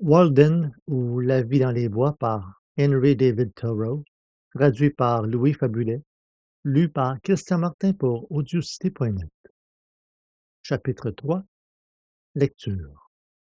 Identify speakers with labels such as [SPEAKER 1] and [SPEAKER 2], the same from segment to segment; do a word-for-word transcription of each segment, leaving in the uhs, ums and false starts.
[SPEAKER 1] Walden ou La vie dans les bois par Henry David Thoreau, traduit par Louis Fabulet, lu par Christian Martin pour audioslite point net. Chapitre trois. Lecture.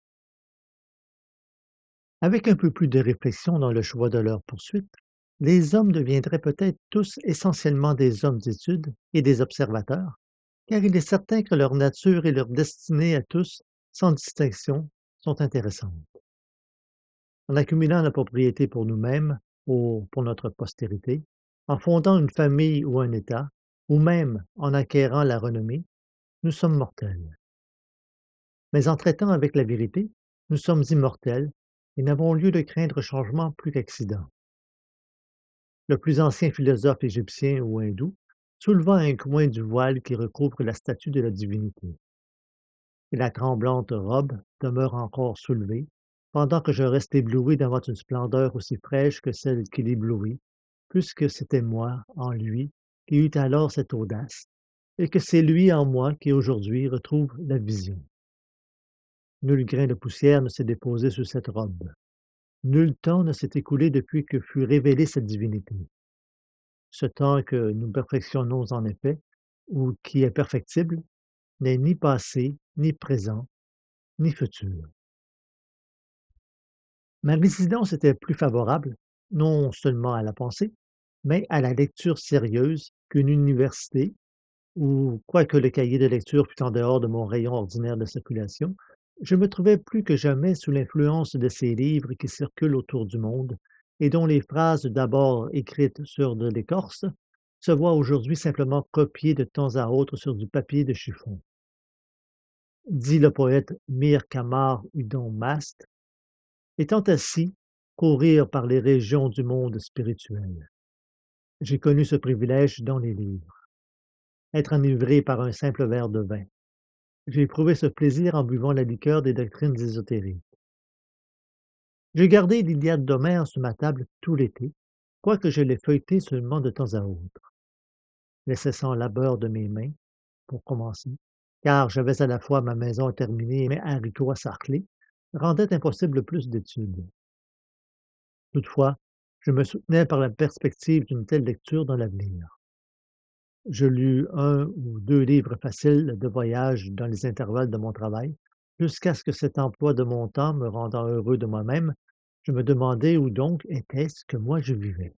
[SPEAKER 1] Avec un peu plus de réflexion dans le choix de leur poursuite, les hommes deviendraient peut-être tous essentiellement des hommes d'étude et des observateurs, car il est certain que leur nature et leur destinée à tous, sans distinction, sont intéressantes. En accumulant la propriété pour nous-mêmes ou pour notre postérité, en fondant une famille ou un État, ou même en acquérant la renommée, nous sommes mortels. Mais en traitant avec la vérité, nous sommes immortels et n'avons lieu de craindre changement plus qu'accident. Le plus ancien philosophe égyptien ou hindou souleva un coin du voile qui recouvre la statue de la divinité. Et la tremblante robe demeure encore soulevée, pendant que je reste ébloui devant une splendeur aussi fraîche que celle qui l'éblouit, puisque c'était moi, en lui, qui eut alors cette audace, et que c'est lui en moi qui aujourd'hui retrouve la vision. Nul grain de poussière ne s'est déposé sur cette robe. Nul temps ne s'est écoulé depuis que fut révélée cette divinité. Ce temps que nous perfectionnons en effet, ou qui est perfectible, n'est ni passé, ni présent, ni futur. Ma résidence était plus favorable, non seulement à la pensée, mais à la lecture sérieuse qu'une université, où, quoique le cahier de lecture fût en dehors de mon rayon ordinaire de circulation, je me trouvais plus que jamais sous l'influence de ces livres qui circulent autour du monde et dont les phrases d'abord écrites sur de l'écorce se voient aujourd'hui simplement copiées de temps à autre sur du papier de chiffon. Dit le poète Mir Kamar Udon Mast, étant assis, courir par les régions du monde spirituel. J'ai connu ce privilège dans les livres. Être enivré par un simple verre de vin. J'ai éprouvé ce plaisir en buvant la liqueur des doctrines ésotériques. J'ai gardé l'Iliade d'Homère sur ma table tout l'été, quoique je l'ai feuilleté seulement de temps à autre. L'incessant labeur de mes mains, pour commencer, car j'avais à la fois ma maison à terminer et mes haricots à sarcler, rendait impossible plus d'études. Toutefois, je me soutenais par la perspective d'une telle lecture dans l'avenir. Je lus un ou deux livres faciles de voyage dans les intervalles de mon travail, jusqu'à ce que cet emploi de mon temps me rendant heureux de moi-même, je me demandais où donc était-ce que moi je vivais.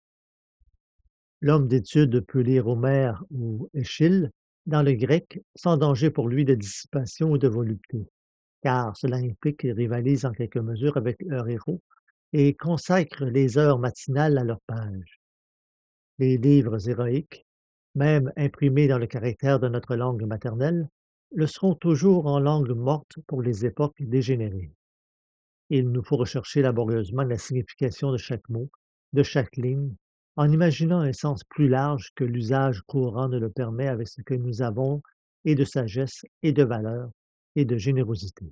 [SPEAKER 1] L'homme d'étude peut lire Homère ou Échille dans le grec sans danger pour lui de dissipation ou de volupté, car cela implique qu'ils rivalisent en quelque mesure avec leur héros et consacrent les heures matinales à leurs pages. Les livres héroïques, même imprimés dans le caractère de notre langue maternelle, le seront toujours en langue morte pour les époques dégénérées. Il nous faut rechercher laborieusement la signification de chaque mot, de chaque ligne, en imaginant un sens plus large que l'usage courant ne le permet avec ce que nous avons et de sagesse et de valeur et de générosité.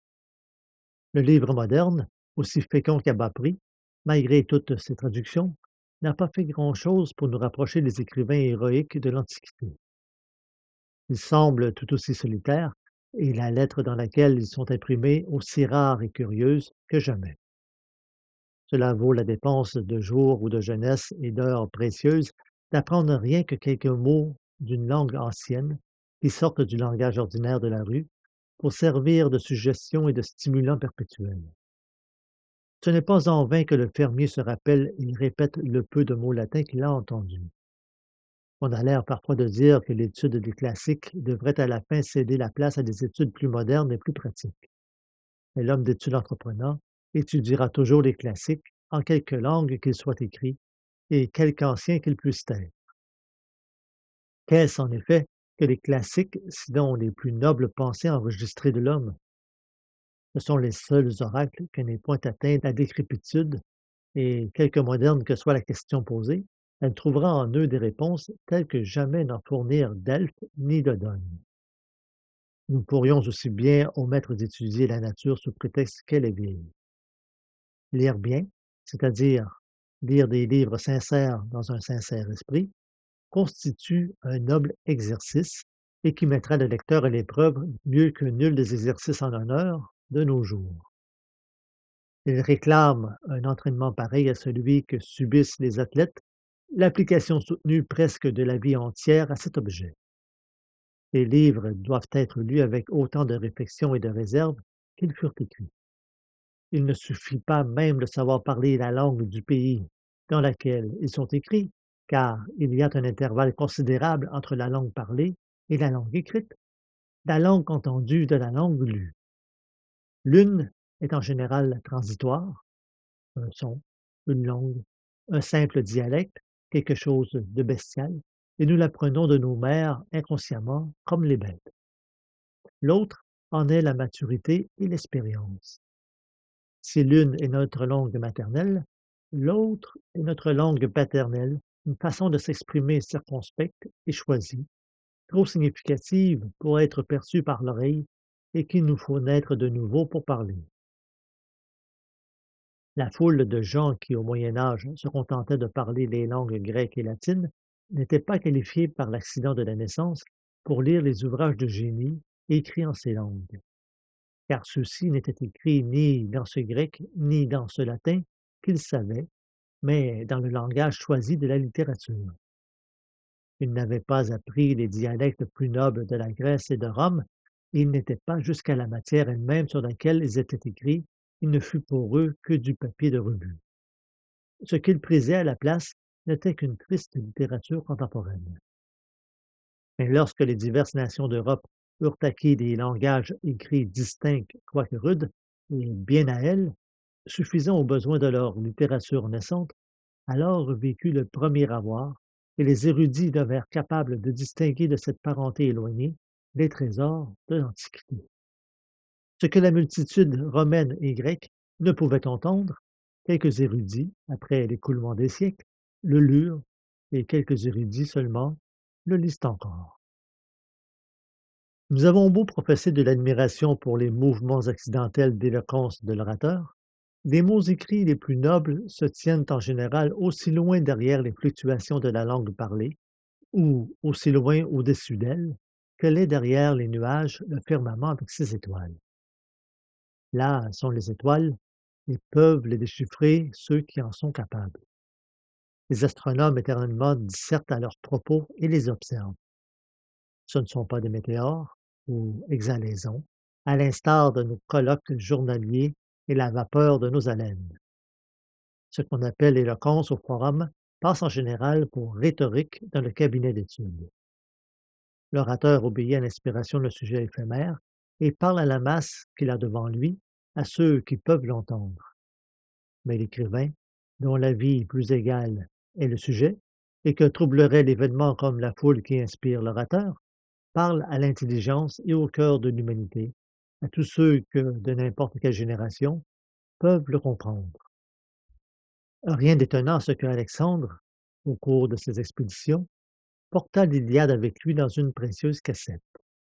[SPEAKER 1] Le livre moderne, aussi fécond qu'à bas prix, malgré toutes ses traductions, n'a pas fait grand-chose pour nous rapprocher des écrivains héroïques de l'Antiquité. Ils semblent tout aussi solitaires, et la lettre dans laquelle ils sont imprimés aussi rare et curieuse que jamais. Cela vaut la dépense de jours ou de jeunesse et d'heures précieuses d'apprendre rien que quelques mots d'une langue ancienne qui sortent du langage ordinaire de la rue pour servir de suggestion et de stimulant perpétuel. Ce n'est pas en vain que le fermier se rappelle et répète le peu de mots latins qu'il a entendus. On a l'air parfois de dire que l'étude des classiques devrait à la fin céder la place à des études plus modernes et plus pratiques. Mais l'homme d'étude entreprenant étudiera toujours les classiques, en quelque langue qu'ils soient écrits, et quelque anciens qu'ils puissent être. Qu'est-ce en effet que les classiques, sinon les plus nobles pensées enregistrées de l'homme? Ce sont les seuls oracles que n'ait point atteint la décrépitude, et quelque moderne que soit la question posée, elle trouvera en eux des réponses telles que jamais n'en fournirent Delphes ni Dodone. Nous pourrions aussi bien omettre d'étudier la nature sous prétexte qu'elle est vieille. Lire bien, c'est-à-dire lire des livres sincères dans un sincère esprit, constitue un noble exercice et qui mettra le lecteur à l'épreuve mieux que nul des exercices en honneur de nos jours. Il réclame un entraînement pareil à celui que subissent les athlètes, l'application soutenue presque de la vie entière à cet objet. Les livres doivent être lus avec autant de réflexion et de réserve qu'ils furent écrits. Il ne suffit pas même de savoir parler la langue du pays dans laquelle ils sont écrits, car il y a un intervalle considérable entre la langue parlée et la langue écrite, la langue entendue de la langue lue. L'une est en général transitoire, un son, une langue, un simple dialecte, quelque chose de bestial, et nous l'apprenons de nos mères inconsciemment comme les bêtes. L'autre en est la maturité et l'expérience. Si l'une est notre langue maternelle, l'autre est notre langue paternelle, une façon de s'exprimer circonspecte et choisie, trop significative pour être perçue par l'oreille et qu'il nous faut naître de nouveau pour parler. La foule de gens qui, au Moyen Âge, se contentaient de parler les langues grecques et latines n'était pas qualifiée par l'accident de la naissance pour lire les ouvrages de génie écrits en ces langues, car ceux-ci n'étaient écrits ni dans ce grec ni dans ce latin qu'ils savaient, mais dans le langage choisi de la littérature. Ils n'avaient pas appris les dialectes plus nobles de la Grèce et de Rome, et ils n'étaient pas jusqu'à la matière elle-même sur laquelle ils étaient écrits, il ne fut pour eux que du papier de revue. Ce qu'ils prisaient à la place n'était qu'une triste littérature contemporaine. Mais lorsque les diverses nations d'Europe eurent acquis des langages écrits distincts quoique rudes, et bien à elles, suffisant aux besoins de leur littérature naissante, alors vécut le premier avoir, et les érudits devinrent capables de distinguer de cette parenté éloignée les trésors de l'Antiquité. Ce que la multitude romaine et grecque ne pouvait entendre, quelques érudits, après l'écoulement des siècles, le lurent, et quelques érudits seulement le lisent encore. Nous avons beau professer de l'admiration pour les mouvements accidentels d'éloquence de l'orateur, les mots écrits les plus nobles se tiennent en général aussi loin derrière les fluctuations de la langue parlée, ou aussi loin au-dessus d'elle, que l'est derrière les nuages le firmament avec ses étoiles. Là sont les étoiles, et peuvent les déchiffrer ceux qui en sont capables. Les astronomes éternellement dissertent à leurs propos et les observent. Ce ne sont pas des météores ou exhalaisons, à l'instar de nos colloques journaliers et la vapeur de nos haleines. Ce qu'on appelle éloquence au forum passe en général pour rhétorique dans le cabinet d'études. L'orateur obéit à l'inspiration d'un sujet éphémère et parle à la masse qu'il a devant lui, à ceux qui peuvent l'entendre. Mais l'écrivain, dont la vie plus égale est le sujet, et que troublerait l'événement comme la foule qui inspire l'orateur, parle à l'intelligence et au cœur de l'humanité, à tous ceux que, de n'importe quelle génération, peuvent le comprendre. Rien d'étonnant à ce que Alexandre, au cours de ses expéditions, porta l'Iliade avec lui dans une précieuse cassette.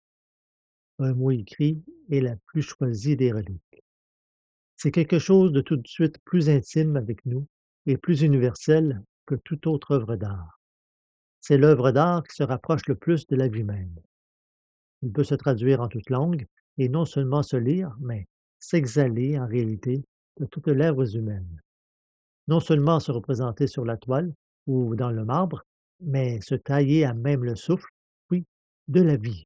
[SPEAKER 1] Un mot écrit est la plus choisie des reliques. C'est quelque chose de tout de suite plus intime avec nous et plus universel que toute autre œuvre d'art. C'est l'œuvre d'art qui se rapproche le plus de la vie même. Il peut se traduire en toute langue et non seulement se lire, mais s'exhaler en réalité de toutes lèvres humaines. Non seulement se représenter sur la toile ou dans le marbre, mais se tailler à même le souffle, oui, de la vie.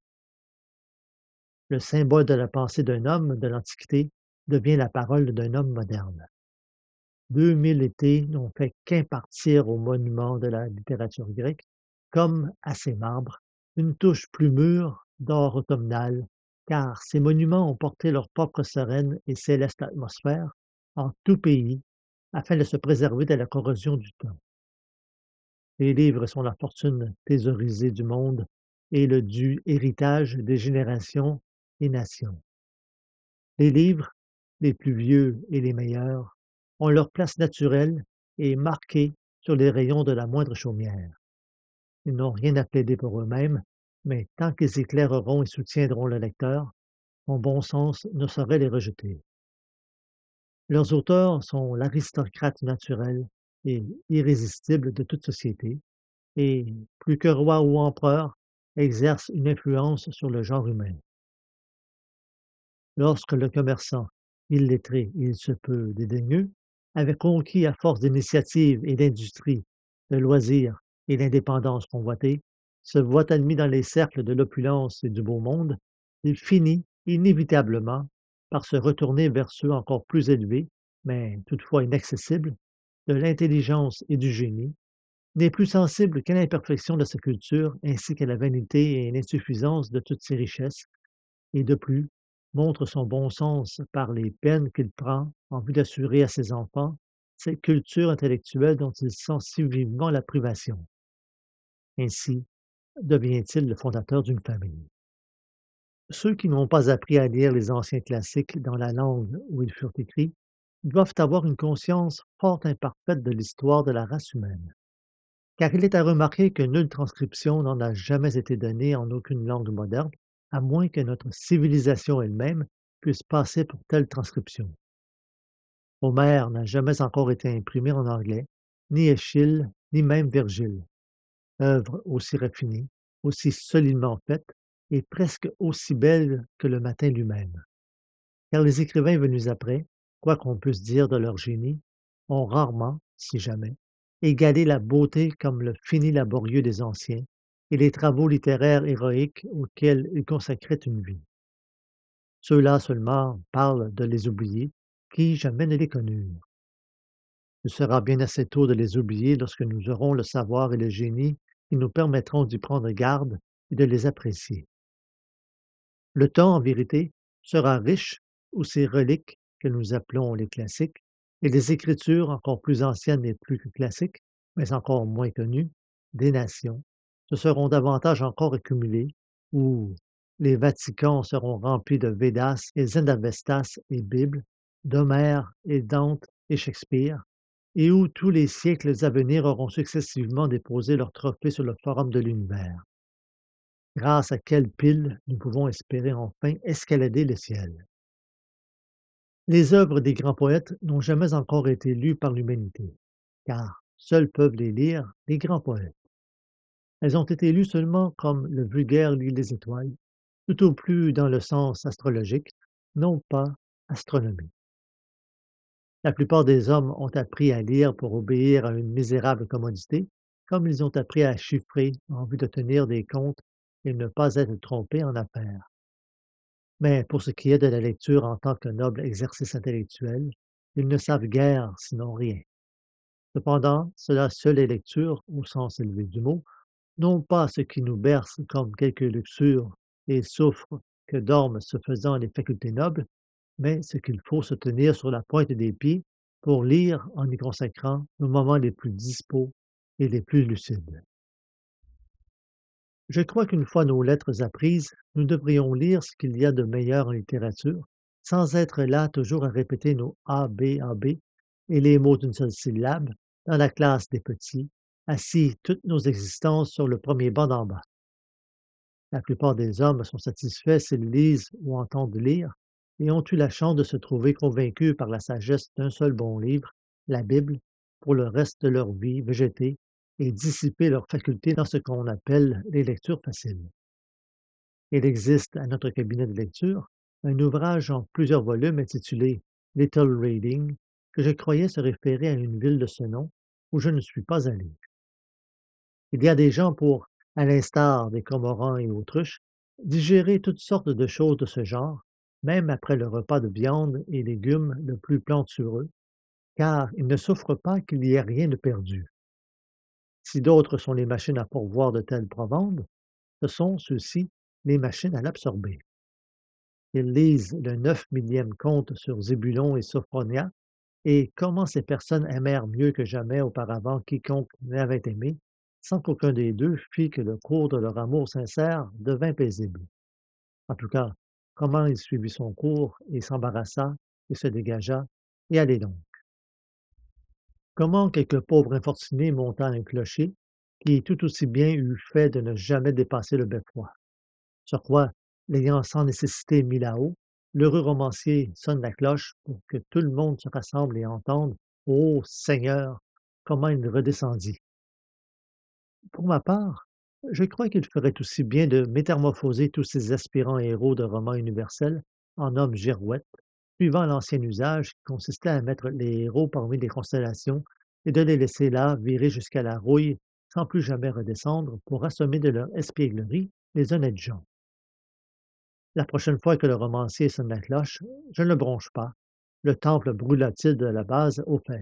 [SPEAKER 1] Le symbole de la pensée d'un homme de l'Antiquité devient la parole d'un homme moderne. Deux mille étés n'ont fait qu'impartir aux monuments de la littérature grecque, comme à ces marbres, une touche plus mûre d'or automnal, car ces monuments ont porté leur propre sereine et céleste atmosphère en tout pays, afin de se préserver de la corrosion du temps. Les livres sont la fortune thésaurisée du monde et le dû héritage des générations et nations. Les livres, les plus vieux et les meilleurs, ont leur place naturelle et marquée sur les rayons de la moindre chaumière. Ils n'ont rien à plaider pour eux-mêmes, mais tant qu'ils éclaireront et soutiendront le lecteur, mon bon sens ne saurait les rejeter. Leurs auteurs sont l'aristocrate naturel et irrésistible de toute société, et, plus que roi ou empereur, exercent une influence sur le genre humain. Lorsque le commerçant Illettré, il se peut dédaigneux, avait conquis à force d'initiative et d'industrie, de loisirs et d'indépendance convoitée, se voit admis dans les cercles de l'opulence et du beau monde, il finit inévitablement par se retourner vers ceux encore plus élevés, mais toutefois inaccessibles, de l'intelligence et du génie, n'est plus sensible qu'à l'imperfection de sa culture ainsi qu'à la vanité et l'insuffisance de toutes ses richesses, et de plus, montre son bon sens par les peines qu'il prend en vue d'assurer à ses enfants cette culture intellectuelle dont il sent si vivement la privation. Ainsi devient-il le fondateur d'une famille. Ceux qui n'ont pas appris à lire les anciens classiques dans la langue où ils furent écrits doivent avoir une conscience fort imparfaite de l'histoire de la race humaine, car il est à remarquer que nulle transcription n'en a jamais été donnée en aucune langue moderne, à moins que notre civilisation elle-même puisse passer pour telle transcription. Homère n'a jamais encore été imprimé en anglais, ni Échille, ni même Virgile, œuvre aussi raffinée, aussi solidement faite et presque aussi belle que le matin lui-même. Car les écrivains venus après, quoi qu'on puisse dire de leur génie, ont rarement, si jamais, égalé la beauté comme le fini laborieux des anciens et les travaux littéraires héroïques auxquels ils consacraient une vie. Ceux-là seulement parlent de les oublier, qui jamais ne les connurent. Il sera bien assez tôt de les oublier lorsque nous aurons le savoir et le génie qui nous permettront d'y prendre garde et de les apprécier. Le temps, en vérité, sera riche où ces reliques que nous appelons les classiques, et les écritures encore plus anciennes et plus que classiques, mais encore moins connues, des nations, se seront davantage encore accumulées, où les Vaticans seront remplis de Védas et Zendavestas et Bibles, d'Homère et Dante et Shakespeare, et où tous les siècles à venir auront successivement déposé leurs trophées sur le forum de l'univers. Grâce à quelle pile nous pouvons espérer enfin escalader le ciel. Les œuvres des grands poètes n'ont jamais encore été lues par l'humanité, car seuls peuvent les lire les grands poètes. Elles ont été lues seulement comme le vulgaire lit les étoiles, tout au plus dans le sens astrologique, non pas astronomique. La plupart des hommes ont appris à lire pour obéir à une misérable commodité, comme ils ont appris à chiffrer en vue de tenir des comptes et ne pas être trompés en affaires. Mais pour ce qui est de la lecture en tant que noble exercice intellectuel, ils ne savent guère, sinon rien. Cependant, cela seul est lecture, au sens élevé du mot, non pas ce qui nous berce comme quelque luxure et souffre que dorment ce faisant les facultés nobles, mais ce qu'il faut se tenir sur la pointe des pieds pour lire en y consacrant nos moments les plus dispos et les plus lucides. Je crois qu'une fois nos lettres apprises, nous devrions lire ce qu'il y a de meilleur en littérature, sans être là toujours à répéter nos A, B, A, B et les mots d'une seule syllabe dans la classe des petits, assis toutes nos existences sur le premier banc d'en bas. La plupart des hommes sont satisfaits s'ils lisent ou entendent lire, et ont eu la chance de se trouver convaincus par la sagesse d'un seul bon livre, la Bible, pour le reste de leur vie végéter et dissiper leurs facultés dans ce qu'on appelle les lectures faciles. Il existe à notre cabinet de lecture un ouvrage en plusieurs volumes intitulé Little Reading, que je croyais se référer à une ville de ce nom, où je ne suis pas allé. Il y a des gens pour, à l'instar des cormorans et autruches, digérer toutes sortes de choses de ce genre, même après le repas de viande et légumes le plus plantureux, car ils ne souffrent pas qu'il y ait rien de perdu. Si d'autres sont les machines à pourvoir de telles provendes, ce sont ceux-ci les machines à l'absorber. Ils lisent le neuf millième conte sur Zébulon et Sophronia, et comment ces personnes aimèrent mieux que jamais auparavant quiconque l'avait aimé, sans qu'aucun des deux fît que le cours de leur amour sincère devint paisible. En tout cas, comment il suivit son cours et s'embarrassa et se dégagea, et allez donc. Comment quelque pauvre infortuné monta un clocher, qui tout aussi bien eût fait de ne jamais dépasser le beffroi. Sur quoi, l'ayant sans nécessité mis là-haut, l'heureux romancier sonne la cloche pour que tout le monde se rassemble et entende, ô Seigneur, comment il redescendit. Pour ma part, je crois qu'il ferait aussi bien de métamorphoser tous ces aspirants héros de romans universels en hommes girouettes, suivant l'ancien usage qui consistait à mettre les héros parmi les constellations et de les laisser là virer jusqu'à la rouille sans plus jamais redescendre pour assommer de leur espièglerie les honnêtes gens. La prochaine fois que le romancier sonne la cloche, je ne le bronche pas. Le temple brûla-t-il de la base au fait?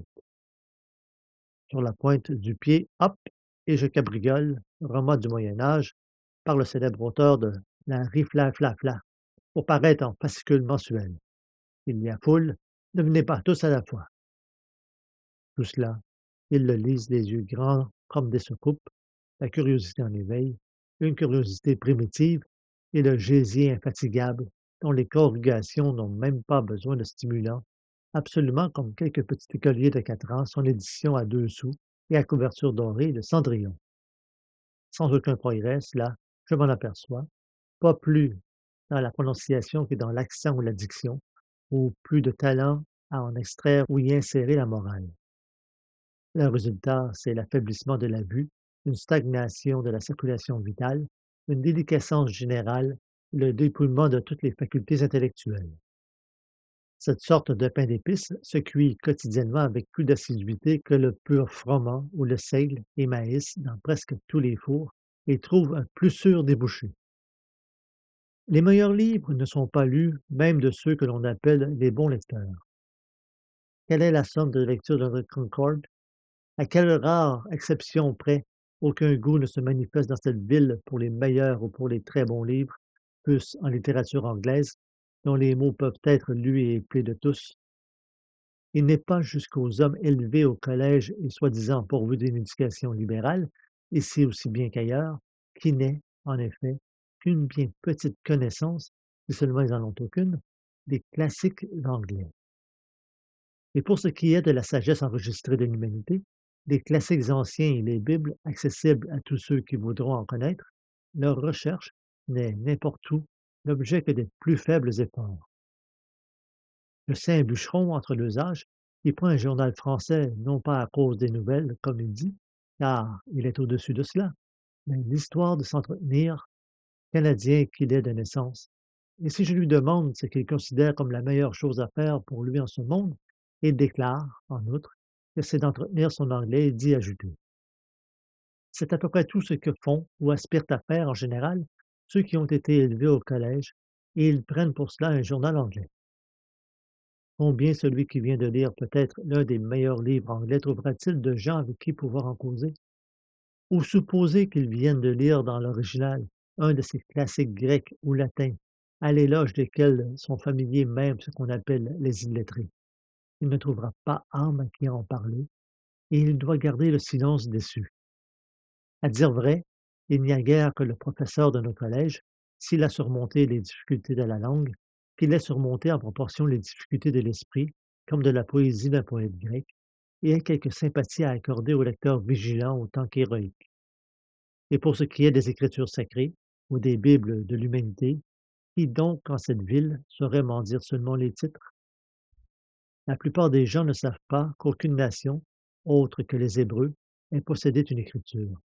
[SPEAKER 1] Sur la pointe du pied, hop, et je cabriole, roman du Moyen Âge, par le célèbre auteur de la Riflaflafla, pour paraître en fascicule mensuel. Il y a foule, ne venez pas tous à la fois. Tout cela, ils le lisent les yeux grands comme des soucoupes, la curiosité en éveil, une curiosité primitive et le gésier infatigable dont les corrugations n'ont même pas besoin de stimulants, absolument comme quelques petits écoliers de quatre ans, son édition à deux sous et à couverture dorée de Cendrillon. Sans aucun progrès, cela, je m'en aperçois, pas plus dans la prononciation que dans l'accent ou la diction, ou plus de talent à en extraire ou y insérer la morale. Le résultat, c'est l'affaiblissement de la vue, une stagnation de la circulation vitale, une déliquescence générale, le dépouillement de toutes les facultés intellectuelles. Cette sorte de pain d'épices se cuit quotidiennement avec plus d'assiduité que le pur froment ou le seigle et maïs dans presque tous les fours et trouve un plus sûr débouché. Les meilleurs livres ne sont pas lus, même de ceux que l'on appelle les bons lecteurs. Quelle est la somme de lecture de notre Concorde? À quelle rare exception près, aucun goût ne se manifeste dans cette ville pour les meilleurs ou pour les très bons livres, fût-ce en littérature anglaise, dont les mots peuvent être lus et éplés de tous. Il n'est pas jusqu'aux hommes élevés au collège et soi-disant pourvus d'une éducation libérale, ici aussi bien qu'ailleurs, qui n'est, en effet, qu'une bien petite connaissance, si seulement ils n'en ont aucune, des classiques anglais. Et pour ce qui est de la sagesse enregistrée de l'humanité, les classiques anciens et les Bibles accessibles à tous ceux qui voudront en connaître, leur recherche n'est n'importe où l'objet que des plus faibles efforts. Je sais un bûcheron entre deux âges qui prend un journal français non pas à cause des nouvelles, comme il dit, car il est au-dessus de cela, mais l'histoire de s'entretenir, Canadien qu'il est de naissance. Et si je lui demande ce qu'il considère comme la meilleure chose à faire pour lui en ce monde, il déclare, en outre, que c'est d'entretenir son anglais et d'y ajouter. C'est à peu près tout ce que font ou aspirent à faire en général ceux qui ont été élevés au collège, et ils prennent pour cela un journal anglais. Combien celui qui vient de lire peut-être l'un des meilleurs livres anglais trouvera-t-il de gens avec qui pouvoir en causer? Ou supposer qu'ils viennent de lire dans l'original un de ces classiques grecs ou latins, à l'éloge desquels sont familiers même ce qu'on appelle les illettrés. Il ne trouvera pas âme à qui en parler, et il doit garder le silence déçu. À dire vrai, il n'y a guère que le professeur de nos collèges, s'il a surmonté les difficultés de la langue, qu'il ait surmonté en proportion les difficultés de l'esprit, comme de la poésie d'un poète grec, et ait quelque sympathie à accorder aux lecteurs vigilants autant qu'héroïques. Et pour ce qui est des Écritures sacrées, ou des Bibles de l'humanité, qui donc, en cette ville, saurait m'en dire seulement les titres? La plupart des gens ne savent pas qu'aucune nation, autre que les Hébreux, ait possédé une écriture.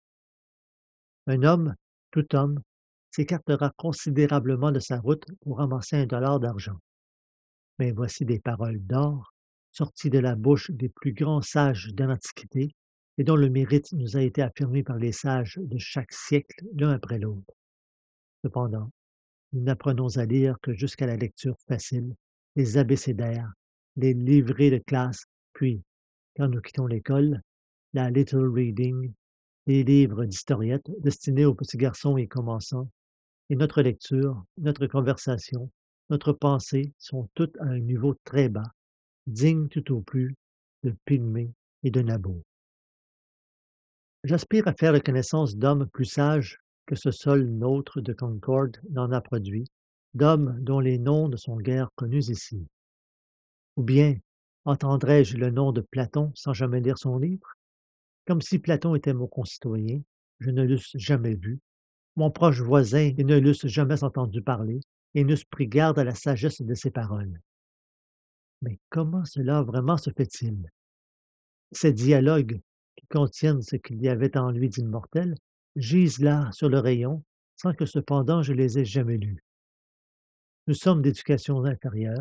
[SPEAKER 1] Un homme, tout homme, s'écartera considérablement de sa route pour ramasser un dollar d'argent. Mais voici des paroles d'or, sorties de la bouche des plus grands sages de l'Antiquité, et dont le mérite nous a été affirmé par les sages de chaque siècle l'un après l'autre. Cependant, nous n'apprenons à lire que jusqu'à la lecture facile, les abécédaires, les livrets de classe, puis, quand nous quittons l'école, la little reading, les livres d'historiettes destinés aux petits garçons y commençant, et notre lecture, notre conversation, notre pensée sont toutes à un niveau très bas, dignes tout au plus de Pygmée et de Nabot. J'aspire à faire la connaissance d'hommes plus sages que ce sol nôtre de Concorde n'en a produit, d'hommes dont les noms ne sont guère connus ici. Ou bien entendrais-je le nom de Platon sans jamais lire son livre? Comme si Platon était mon concitoyen, je ne l'eusse jamais vu, mon proche voisin et ne l'eusse jamais entendu parler, et n'eusse pris garde à la sagesse de ses paroles. Mais comment cela vraiment se fait-il? Ces dialogues, qui contiennent ce qu'il y avait en lui d'immortel, gisent là sur le rayon, sans que cependant je les aie jamais lus. Nous sommes d'éducation inférieure,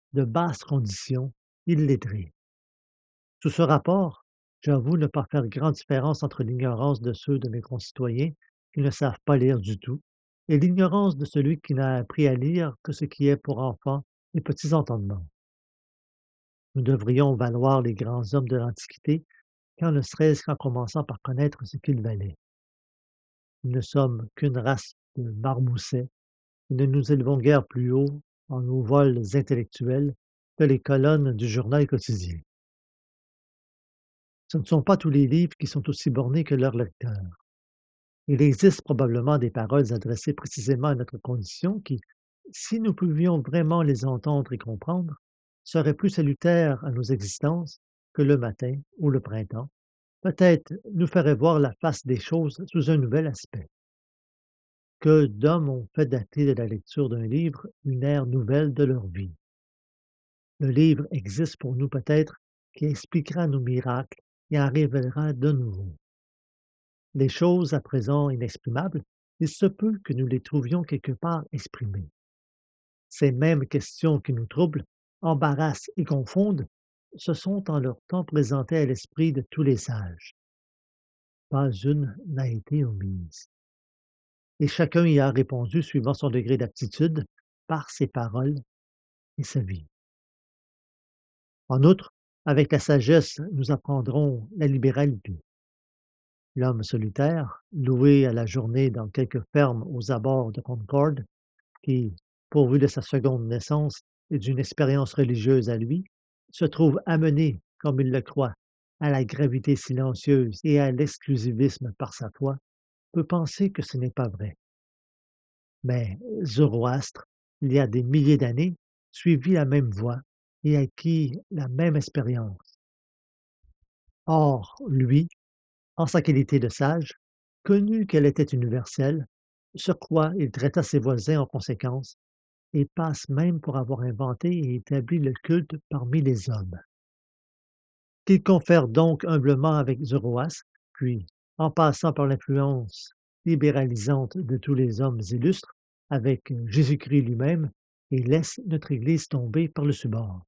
[SPEAKER 1] de basses conditions, illettrés. Sous ce rapport, j'avoue ne pas faire grande différence entre l'ignorance de ceux de mes concitoyens qui ne savent pas lire du tout et l'ignorance de celui qui n'a appris à lire que ce qui est pour enfants et petits entendements. Nous devrions valoir les grands hommes de l'Antiquité, quand ne serait-ce qu'en commençant par connaître ce qu'ils valaient. Nous ne sommes qu'une race de marmoussets et ne nous élevons guère plus haut en nos vols intellectuels que les colonnes du journal quotidien. Ce ne sont pas tous les livres qui sont aussi bornés que leurs lecteurs. Il existe probablement des paroles adressées précisément à notre condition qui, si nous pouvions vraiment les entendre et comprendre, seraient plus salutaires à nos existences que le matin ou le printemps, peut-être nous feraient voir la face des choses sous un nouvel aspect. Que d'hommes ont fait dater de la lecture d'un livre une ère nouvelle de leur vie. Le livre existe pour nous peut-être qui expliquera nos miracles et en révélera de nouveaux. Les choses à présent inexprimables, il se peut que nous les trouvions quelque part exprimées. Ces mêmes questions qui nous troublent, embarrassent et confondent, se sont en leur temps présentées à l'esprit de tous les sages. Pas une n'a été omise. Et chacun y a répondu suivant son degré d'aptitude, par ses paroles et sa vie. En outre, avec la sagesse, nous apprendrons la libéralité. L'homme solitaire, loué à la journée dans quelque ferme aux abords de Concorde, qui, pourvu de sa seconde naissance et d'une expérience religieuse à lui, se trouve amené, comme il le croit, à la gravité silencieuse et à l'exclusivisme par sa foi, peut penser que ce n'est pas vrai. Mais Zoroastre, il y a des milliers d'années, suivit la même voie et acquit la même expérience. Or, lui, en sa qualité de sage, connu qu'elle était universelle, sur quoi il traita ses voisins en conséquence, et passe même pour avoir inventé et établi le culte parmi les hommes. Qu'il confère donc humblement avec Zoroastre, puis, en passant par l'influence libéralisante de tous les hommes illustres, avec Jésus-Christ lui-même, et laisse notre Église tomber par-dessus bord.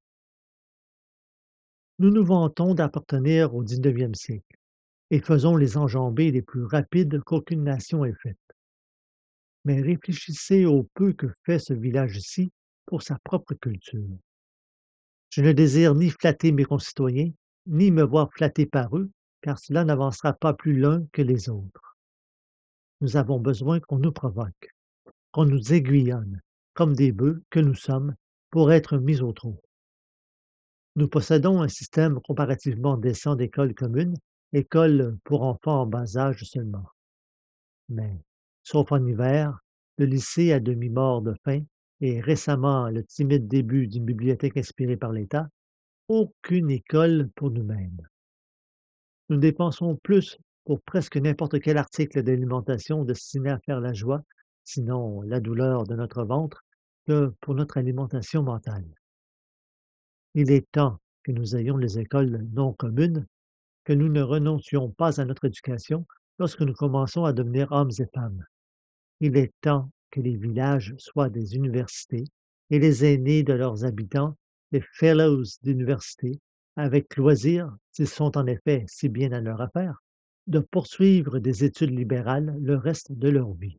[SPEAKER 1] Nous nous vantons d'appartenir au dix-neuvième siècle, et faisons les enjambées les plus rapides qu'aucune nation ait faites. Mais réfléchissez au peu que fait ce village-ci pour sa propre culture. Je ne désire ni flatter mes concitoyens, ni me voir flatté par eux, car cela n'avancera pas plus l'un que les autres. Nous avons besoin qu'on nous provoque, qu'on nous aiguillonne, comme des bœufs que nous sommes, pour être mis au trot. Nous possédons un système comparativement décent d'écoles communes, écoles pour enfants en bas âge seulement. Mais, sauf en hiver, le lycée à demi-mort de faim et récemment le timide début d'une bibliothèque inspirée par l'État, aucune école pour nous-mêmes. Nous dépensons plus pour presque n'importe quel article d'alimentation destiné à faire la joie, sinon la douleur de notre ventre, que pour notre alimentation mentale. Il est temps que nous ayons les écoles non communes, que nous ne renoncions pas à notre éducation lorsque nous commençons à devenir hommes et femmes. Il est temps que les villages soient des universités et les aînés de leurs habitants des fellows d'université, avec loisir, s'ils sont en effet si bien à leur affaire, de poursuivre des études libérales le reste de leur vie.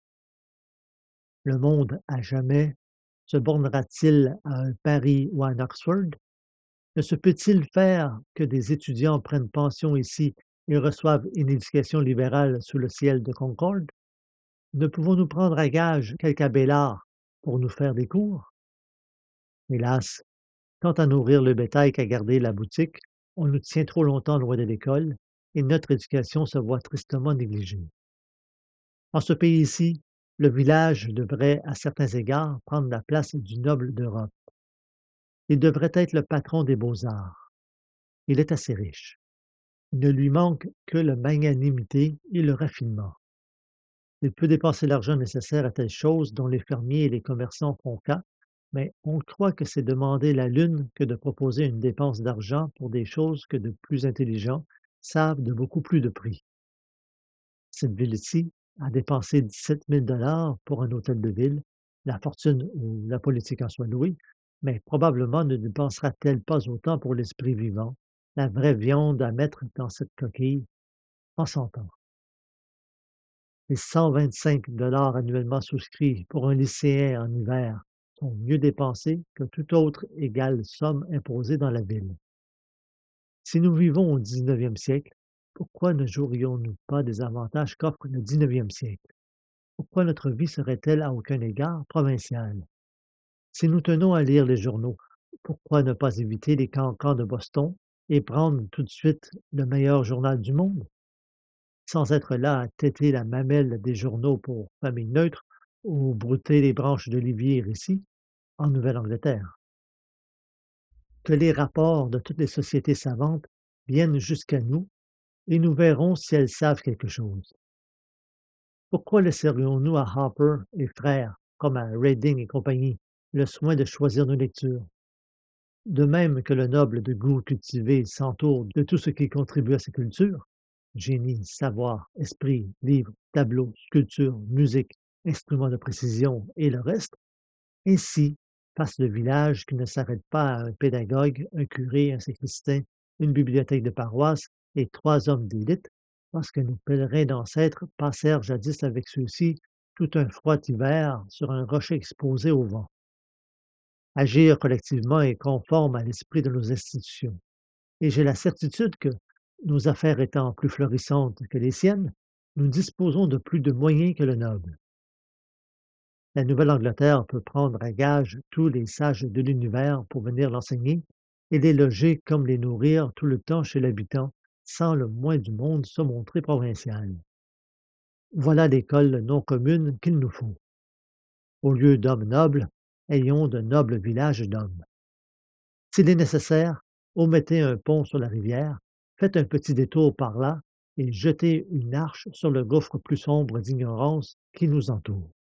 [SPEAKER 1] Le monde à jamais se bornera-t-il à un Paris ou à un Oxford? Ne se peut-il faire que des étudiants prennent pension ici et reçoivent une éducation libérale sous le ciel de Concorde? Ne pouvons-nous prendre à gage quelque Abélard pour nous faire des cours? Hélas, tant à nourrir le bétail qu'à garder la boutique, on nous tient trop longtemps loin de l'école et notre éducation se voit tristement négligée. En ce pays-ci, le village devrait, à certains égards, prendre la place du noble d'Europe. Il devrait être le patron des beaux-arts. Il est assez riche. Il ne lui manque que la magnanimité et le raffinement. Il peut dépenser l'argent nécessaire à telle chose dont les fermiers et les commerçants font cas, mais on croit que c'est demander la lune que de proposer une dépense d'argent pour des choses que de plus intelligents savent de beaucoup plus de prix. Cette ville-ci a dépensé dix-sept mille dollars pour un hôtel de ville, la fortune ou la politique en soit louée, mais probablement ne dépensera-t-elle pas autant pour l'esprit vivant, la vraie viande à mettre dans cette coquille, en s'entend. Les cent vingt-cinq dollars annuellement souscrits pour un lycéen en hiver sont mieux dépensés que toute autre égale somme imposée dans la ville. Si nous vivons au dix-neuvième siècle, pourquoi ne jouirions-nous pas des avantages qu'offre le dix-neuvième siècle? Pourquoi notre vie serait-elle à aucun égard provinciale? Si nous tenons à lire les journaux, pourquoi ne pas éviter les cancans de Boston et prendre tout de suite le meilleur journal du monde, sans être là à têter la mamelle des journaux pour famille neutre ou brouter les branches d'olivier ici, en Nouvelle-Angleterre? Que les rapports de toutes les sociétés savantes viennent jusqu'à nous et nous verrons si elles savent quelque chose. Pourquoi laisserions-nous à Harper et Frères, comme à Reading et compagnie, le soin de choisir nos lectures? De même que le noble de goût cultivé s'entoure de tout ce qui contribue à sa culture, génie, savoir, esprit, livres, tableaux, sculptures, musique, instruments de précision et le reste, ainsi passe le village qui ne s'arrête pas à un pédagogue, un curé, un sacristain, une bibliothèque de paroisse et trois hommes d'élite, parce que nos pèlerins d'ancêtres passèrent jadis avec ceux-ci tout un froid hiver sur un rocher exposé au vent. Agir collectivement est conforme à l'esprit de nos institutions, et j'ai la certitude que, nos affaires étant plus florissantes que les siennes, nous disposons de plus de moyens que le noble. La Nouvelle-Angleterre peut prendre à gage tous les sages de l'univers pour venir l'enseigner et les loger comme les nourrir tout le temps chez l'habitant, sans le moins du monde se montrer provincial. Voilà l'école non commune qu'il nous faut. Au lieu d'hommes nobles, ayons de nobles villages d'hommes. S'il est nécessaire, omettez un pont sur la rivière, faites un petit détour par là et jetez une arche sur le gouffre plus sombre d'ignorance qui nous entoure.